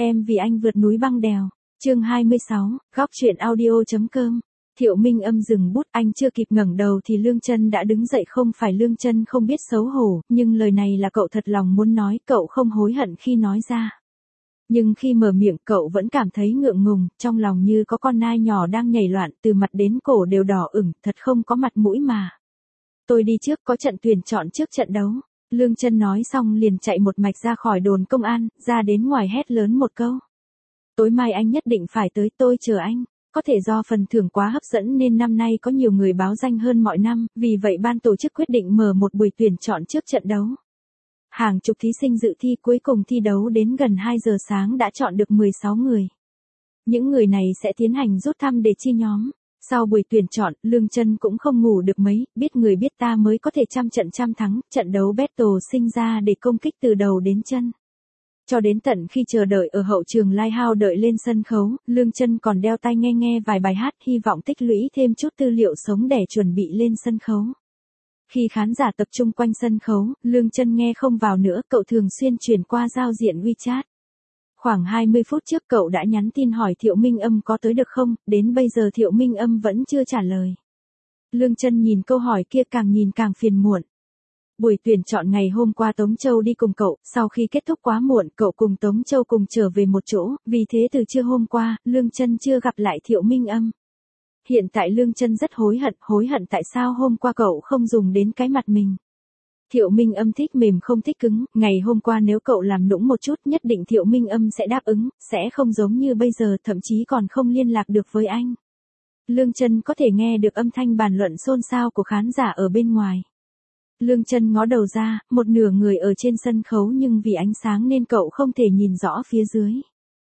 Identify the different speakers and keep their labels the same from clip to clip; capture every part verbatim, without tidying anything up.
Speaker 1: Em vì anh vượt núi băng đèo. Chương hai mươi sáu, góc truyện audio.com. Thiệu Minh Âm dừng bút, anh chưa kịp ngẩng đầu thì Lương Chân đã đứng dậy. Không phải Lương Chân không biết xấu hổ, nhưng lời này là cậu thật lòng muốn nói, cậu không hối hận khi nói ra. Nhưng khi mở miệng cậu vẫn cảm thấy ngượng ngùng, trong lòng như có con nai nhỏ đang nhảy loạn, từ mặt đến cổ đều đỏ ửng, thật không có mặt mũi mà. Tôi đi trước, có trận tuyển chọn trước trận đấu. Lương Chân nói xong liền chạy một mạch ra khỏi đồn công an, ra đến ngoài hét lớn một câu. Tối mai anh nhất định phải tới, tôi chờ anh. Có thể do phần thưởng quá hấp dẫn nên năm nay có nhiều người báo danh hơn mọi năm, vì vậy ban tổ chức quyết định mở một buổi tuyển chọn trước trận đấu. Hàng chục thí sinh dự thi, cuối cùng thi đấu đến gần hai giờ sáng đã chọn được mười sáu người. Những người này sẽ tiến hành rút thăm để chia nhóm. Sau buổi tuyển chọn, Lương Chân cũng không ngủ được mấy, biết người biết ta mới có thể trăm trận trăm thắng, trận đấu battle sinh ra để công kích từ đầu đến chân. Cho đến tận khi chờ đợi ở hậu trường Lighthouse đợi lên sân khấu, Lương Chân còn đeo tai nghe nghe vài bài hát, hy vọng tích lũy thêm chút tư liệu sống để chuẩn bị lên sân khấu. Khi khán giả tập trung quanh sân khấu, Lương Chân nghe không vào nữa, cậu thường xuyên chuyển qua giao diện WeChat. Khoảng hai mươi phút trước cậu đã nhắn tin hỏi Thiệu Minh Âm có tới được không, đến bây giờ Thiệu Minh Âm vẫn chưa trả lời. Lương Chân nhìn câu hỏi kia càng nhìn càng phiền muộn. Buổi tuyển chọn ngày hôm qua Tống Châu đi cùng cậu, sau khi kết thúc quá muộn cậu cùng Tống Châu cùng trở về một chỗ, vì thế từ trưa hôm qua, Lương Chân chưa gặp lại Thiệu Minh Âm. Hiện tại Lương Chân rất hối hận, hối hận tại sao hôm qua cậu không dùng đến cái mặt mình. Thiệu Minh Âm thích mềm không thích cứng, ngày hôm qua nếu cậu làm nũng một chút nhất định Thiệu Minh Âm sẽ đáp ứng, sẽ không giống như bây giờ, thậm chí còn không liên lạc được với anh. Lương Chân có thể nghe được âm thanh bàn luận xôn xao của khán giả ở bên ngoài. Lương Chân ngó đầu ra, một nửa người ở trên sân khấu nhưng vì ánh sáng nên cậu không thể nhìn rõ phía dưới.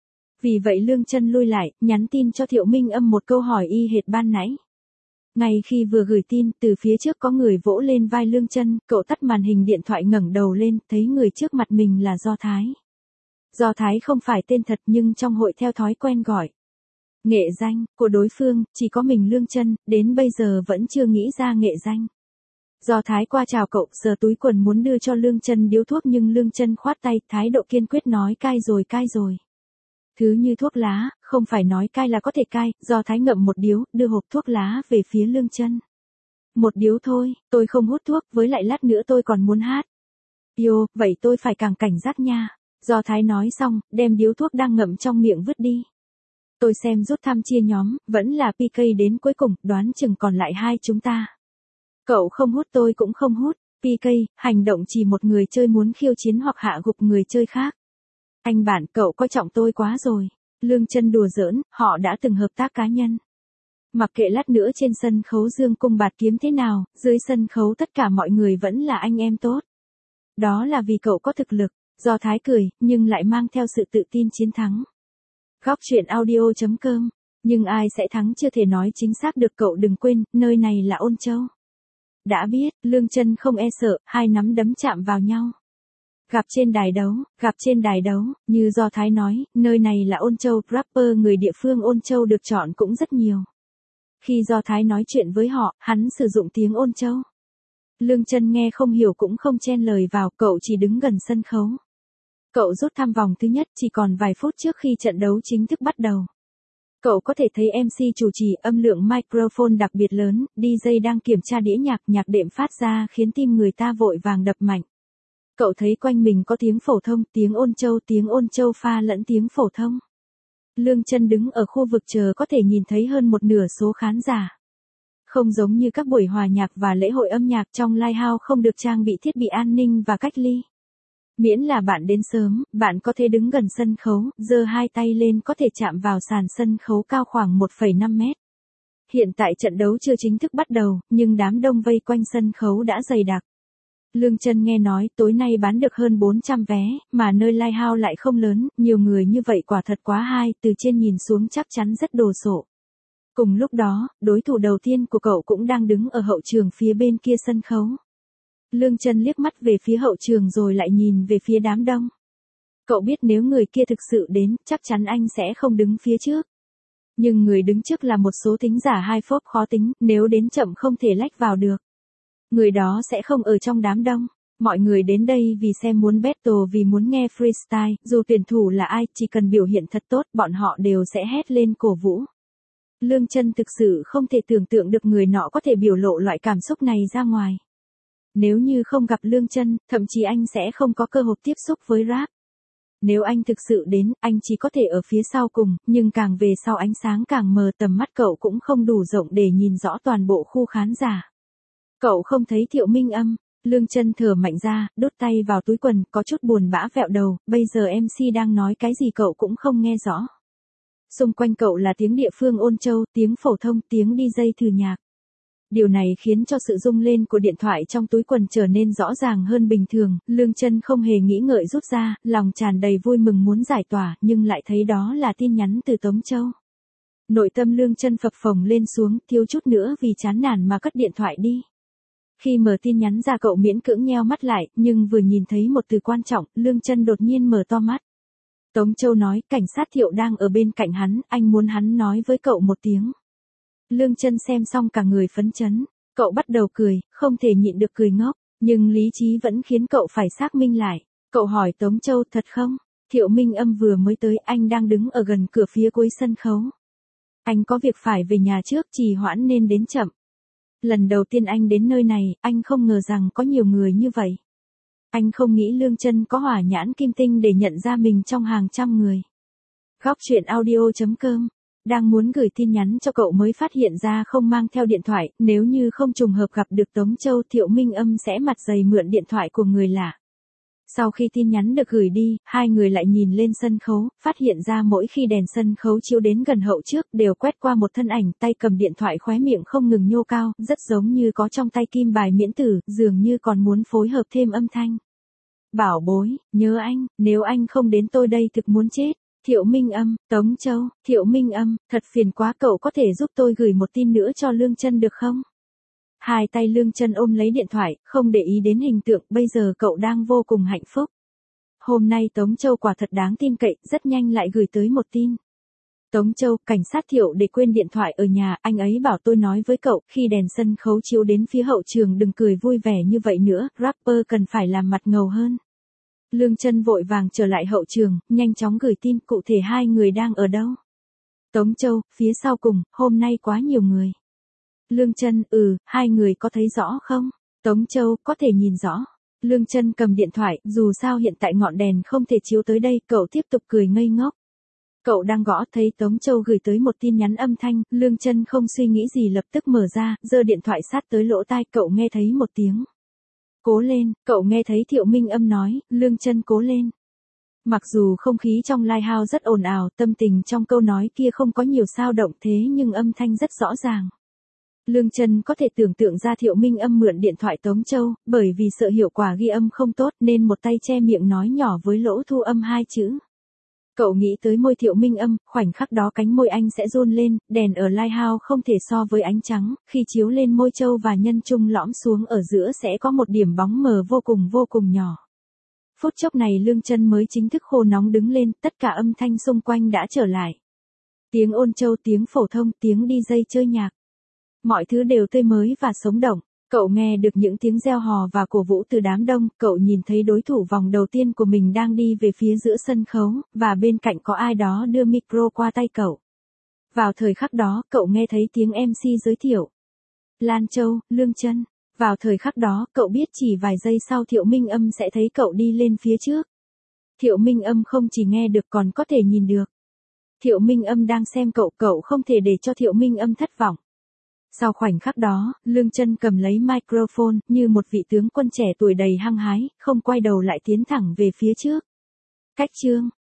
Speaker 1: Vì vậy Lương Chân lui lại, nhắn tin cho Thiệu Minh Âm một câu hỏi y hệt ban nãy. Ngay khi vừa gửi tin, từ phía trước có người vỗ lên vai Lương Chân, cậu tắt màn hình điện thoại ngẩng đầu lên, thấy người trước mặt mình là Do Thái. Do Thái không phải tên thật nhưng trong hội theo thói quen gọi. Nghệ danh của đối phương, chỉ có mình Lương Chân, đến bây giờ vẫn chưa nghĩ ra nghệ danh. Do Thái qua chào cậu, sờ túi quần muốn đưa cho Lương Chân điếu thuốc nhưng Lương Chân khoát tay, thái độ kiên quyết nói cai rồi cai rồi. Thứ như thuốc lá, không phải nói cai là có thể cai, Do Thái ngậm một điếu, đưa hộp thuốc lá về phía Lương Chân. Một điếu thôi, tôi không hút thuốc, với lại lát nữa tôi còn muốn hát. Yo, vậy tôi phải càng cảnh giác nha. Do Thái nói xong, đem điếu thuốc đang ngậm trong miệng vứt đi. Tôi xem rút thăm chia nhóm, vẫn là pê ca đến cuối cùng, đoán chừng còn lại hai chúng ta. Cậu không hút tôi cũng không hút, pê ca, hành động chỉ một người chơi muốn khiêu chiến hoặc hạ gục người chơi khác. Anh bạn, cậu coi trọng tôi quá rồi. Lương Chân đùa giỡn, họ đã từng hợp tác cá nhân. Mặc kệ lát nữa trên sân khấu dương cung bạt kiếm thế nào, dưới sân khấu tất cả mọi người vẫn là anh em tốt. Đó là vì cậu có thực lực. Do Thái cười, nhưng lại mang theo sự tự tin chiến thắng. Góc truyện audio.com. Nhưng ai sẽ thắng chưa thể nói chính xác được, cậu đừng quên, nơi này là Ôn Châu. Đã biết, Lương Chân không e sợ, hai nắm đấm chạm vào nhau. Gặp trên đài đấu, gặp trên đài đấu, như Do Thái nói, nơi này là Ôn Châu, rapper người địa phương Ôn Châu được chọn cũng rất nhiều. Khi Do Thái nói chuyện với họ, hắn sử dụng tiếng Ôn Châu. Lương Chân nghe không hiểu cũng không chen lời vào, cậu chỉ đứng gần sân khấu. Cậu rút thăm vòng thứ nhất chỉ còn vài phút trước khi trận đấu chính thức bắt đầu. Cậu có thể thấy em xê chủ trì, âm lượng microphone đặc biệt lớn, đi giây đang kiểm tra đĩa nhạc, nhạc đệm phát ra khiến tim người ta vội vàng đập mạnh. Cậu thấy quanh mình có tiếng phổ thông, tiếng Ôn Châu, tiếng Ôn Châu pha lẫn tiếng phổ thông. Lương Chân đứng ở khu vực chờ có thể nhìn thấy hơn một nửa số khán giả. Không giống như các buổi hòa nhạc và lễ hội âm nhạc trong Lighthouse không được trang bị thiết bị an ninh và cách ly. Miễn là bạn đến sớm, bạn có thể đứng gần sân khấu, giơ hai tay lên có thể chạm vào sàn sân khấu cao khoảng một phẩy năm mét. Hiện tại trận đấu chưa chính thức bắt đầu, nhưng đám đông vây quanh sân khấu đã dày đặc. Lương Chân nghe nói tối nay bán được hơn bốn trăm vé, mà nơi Lighthouse lại không lớn, nhiều người như vậy quả thật quá hay, từ trên nhìn xuống chắc chắn rất đồ sộ. Cùng lúc đó, đối thủ đầu tiên của cậu cũng đang đứng ở hậu trường phía bên kia sân khấu. Lương Chân liếc mắt về phía hậu trường rồi lại nhìn về phía đám đông. Cậu biết nếu người kia thực sự đến, chắc chắn anh sẽ không đứng phía trước. Nhưng người đứng trước là một số thính giả hai phốp khó tính, nếu đến chậm không thể lách vào được. Người đó sẽ không ở trong đám đông. Mọi người đến đây vì xem muốn battle vì muốn nghe freestyle, dù tuyển thủ là ai, chỉ cần biểu hiện thật tốt, bọn họ đều sẽ hét lên cổ vũ. Lương Chân thực sự không thể tưởng tượng được người nọ có thể biểu lộ loại cảm xúc này ra ngoài. Nếu như không gặp Lương Chân, thậm chí anh sẽ không có cơ hội tiếp xúc với rap. Nếu anh thực sự đến, anh chỉ có thể ở phía sau cùng, nhưng càng về sau ánh sáng càng mờ, tầm mắt cậu cũng không đủ rộng để nhìn rõ toàn bộ khu khán giả. Cậu không thấy Thiệu Minh Âm. Lương Chân thở mạnh ra, đút tay vào túi quần, có chút buồn bã vẹo đầu, bây giờ em xê đang nói cái gì cậu cũng không nghe rõ. Xung quanh cậu là tiếng địa phương Ôn Châu, tiếng phổ thông, tiếng đi dây thử nhạc. Điều này khiến cho sự rung lên của điện thoại trong túi quần trở nên rõ ràng hơn bình thường, Lương Chân không hề nghĩ ngợi rút ra, lòng tràn đầy vui mừng muốn giải tỏa, nhưng lại thấy đó là tin nhắn từ Tống Châu. Nội tâm Lương Chân phập phồng lên xuống, thiếu chút nữa vì chán nản mà cất điện thoại đi. Khi mở tin nhắn ra cậu miễn cưỡng nheo mắt lại, nhưng vừa nhìn thấy một từ quan trọng, Lương Chân đột nhiên mở to mắt. Tống Châu nói, cảnh sát Thiệu đang ở bên cạnh hắn, anh muốn hắn nói với cậu một tiếng. Lương Chân xem xong cả người phấn chấn, cậu bắt đầu cười, không thể nhịn được cười ngốc, nhưng lý trí vẫn khiến cậu phải xác minh lại. Cậu hỏi Tống Châu, thật không? Thiệu Minh Âm vừa mới tới, anh đang đứng ở gần cửa phía cuối sân khấu. Anh có việc phải về nhà trước, trì hoãn nên đến chậm. Lần đầu tiên anh đến nơi này, anh không ngờ rằng có nhiều người như vậy. Anh không nghĩ Lương Chân có hỏa nhãn kim tinh để nhận ra mình trong hàng trăm người. Góc truyện audio chấm com. Đang muốn gửi tin nhắn cho cậu mới phát hiện ra không mang theo điện thoại, nếu như không trùng hợp gặp được Tống Châu, Thiệu Minh Âm sẽ mặt dày mượn điện thoại của người lạ. Sau khi tin nhắn được gửi đi, hai người lại nhìn lên sân khấu, phát hiện ra mỗi khi đèn sân khấu chiếu đến gần hậu trước đều quét qua một thân ảnh, tay cầm điện thoại khóe miệng không ngừng nhô cao, rất giống như có trong tay kim bài miễn tử, dường như còn muốn phối hợp thêm âm thanh. Bảo bối, nhớ anh, nếu anh không đến tôi đây thực muốn chết. Thiệu Minh Âm, Tống Châu, Thiệu Minh Âm, thật phiền quá, cậu có thể giúp tôi gửi một tin nữa cho Lương Chân được không? Hai tay Lương Chân ôm lấy điện thoại, không để ý đến hình tượng, bây giờ cậu đang vô cùng hạnh phúc. Hôm nay Tống Châu quả thật đáng tin cậy, rất nhanh lại gửi tới một tin. Tống Châu, cảnh sát Thiệu để quên điện thoại ở nhà, anh ấy bảo tôi nói với cậu, khi đèn sân khấu chiếu đến phía hậu trường đừng cười vui vẻ như vậy nữa, rapper cần phải làm mặt ngầu hơn. Lương Chân vội vàng trở lại hậu trường, nhanh chóng gửi tin, cụ thể hai người đang ở đâu. Tống Châu, phía sau cùng, hôm nay quá nhiều người. Lương Chân, ừ, hai người có thấy rõ không? Tống Châu, có thể nhìn rõ. Lương Chân cầm điện thoại, dù sao hiện tại ngọn đèn không thể chiếu tới đây, cậu tiếp tục cười ngây ngốc. Cậu đang gõ, thấy Tống Châu gửi tới một tin nhắn âm thanh, Lương Chân không suy nghĩ gì lập tức mở ra, giơ điện thoại sát tới lỗ tai, cậu nghe thấy một tiếng. Cố lên, cậu nghe thấy Thiệu Minh Âm nói, Lương Chân cố lên. Mặc dù không khí trong live house rất ồn ào, tâm tình trong câu nói kia không có nhiều dao động thế nhưng âm thanh rất rõ ràng. Lương Chân có thể tưởng tượng ra Thiệu Minh Âm mượn điện thoại Tống Châu, bởi vì sợ hiệu quả ghi âm không tốt nên một tay che miệng nói nhỏ với lỗ thu âm hai chữ. Cậu nghĩ tới môi Thiệu Minh Âm, khoảnh khắc đó cánh môi anh sẽ run lên, đèn ở live house không thể so với ánh trắng, khi chiếu lên môi Châu và Nhân Trung lõm xuống ở giữa sẽ có một điểm bóng mờ vô cùng vô cùng nhỏ. Phút chốc này Lương Chân mới chính thức khô nóng đứng lên, tất cả âm thanh xung quanh đã trở lại. Tiếng Ôn Châu, tiếng phổ thông, tiếng đi dây chơi nhạc. Mọi thứ đều tươi mới và sống động. Cậu nghe được những tiếng reo hò và cổ vũ từ đám đông, cậu nhìn thấy đối thủ vòng đầu tiên của mình đang đi về phía giữa sân khấu, và bên cạnh có ai đó đưa micro qua tay cậu. Vào thời khắc đó, cậu nghe thấy tiếng em xê giới thiệu. Lan Châu, Lương Chân. Vào thời khắc đó, cậu biết chỉ vài giây sau Thiệu Minh Âm sẽ thấy cậu đi lên phía trước. Thiệu Minh Âm không chỉ nghe được còn có thể nhìn được. Thiệu Minh Âm đang xem cậu, cậu không thể để cho Thiệu Minh Âm thất vọng. Sau khoảnh khắc đó, Lương Chân cầm lấy microphone, như một vị tướng quân trẻ tuổi đầy hăng hái, không quay đầu lại tiến thẳng về phía trước. Cách chương